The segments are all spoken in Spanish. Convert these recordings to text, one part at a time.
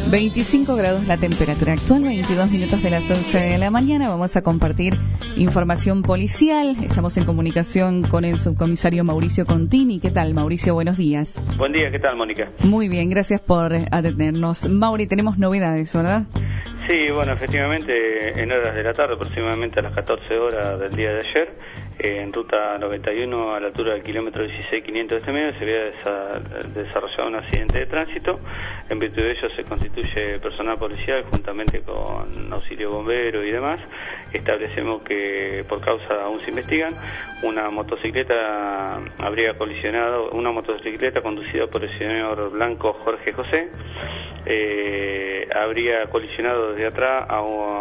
25 grados la temperatura actual, 22 minutos de las 11 de la mañana. Vamos a compartir información policial. Estamos en comunicación con el subcomisario Mauricio Contini. ¿Qué tal, Mauricio? Buenos días. Buen día, ¿qué tal, Mónica? Muy bien, gracias por atendernos. Mauri, tenemos novedades, ¿verdad? Sí, bueno, efectivamente, en horas de la tarde, aproximadamente a las 14 horas del día de ayer, en ruta 91, a la altura del kilómetro 16.500 de este medio, se había desarrollado un accidente de tránsito. En virtud de ello se constituye personal policial juntamente con auxilio bombero y demás. Establecemos que por causa aún se investigan, una motocicleta habría colisionado, una motocicleta conducida por el señor Blanco Jorge José, habría colisionado desde atrás a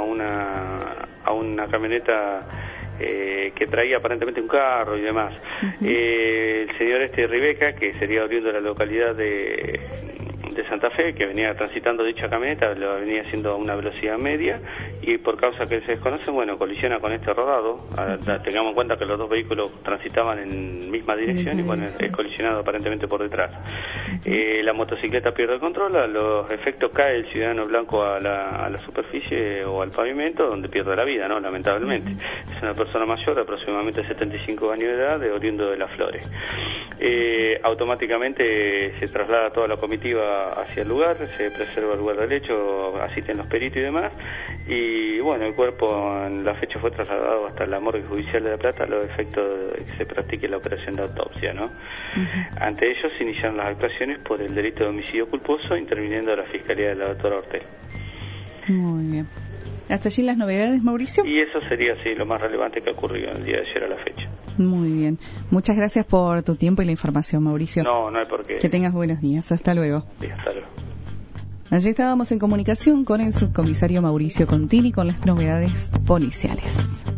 una camioneta que traía aparentemente un carro y demás. El señor Ribeca, que sería oriundo de la localidad de Santa Fe, que venía transitando dicha camioneta, lo venía haciendo a una velocidad media y por causa que se desconocen, bueno, colisiona con este rodado. Tengamos en cuenta que los dos vehículos transitaban en misma dirección y bueno, es colisionado aparentemente por detrás. La motocicleta pierde el control, a los efectos cae el ciudadano blanco a la superficie o al pavimento, donde pierde la vida, ¿no? Lamentablemente. Es una persona mayor, aproximadamente 75 años de edad, de oriundo de Las Flores. Automáticamente se traslada toda la comitiva hacia el lugar, se preserva el lugar del hecho, asisten los peritos y demás, y bueno, el cuerpo en la fecha fue trasladado hasta la morgue judicial de La Plata a los efectos de que se practique la operación de autopsia, ¿no? Ante ellos se iniciaron las actuaciones por el delito de homicidio culposo, interviniendo la Fiscalía de la doctora Ortel. Muy bien. ¿Hasta allí las novedades, Mauricio? Y eso sería, sí, lo más relevante que ocurrió el día de ayer a la fecha. Muy bien. Muchas gracias por tu tiempo y la información, Mauricio. No hay por qué. Que tengas buenos días. Hasta luego. Sí, hasta luego. Allí estábamos en comunicación con el subcomisario Mauricio Contini con las novedades policiales.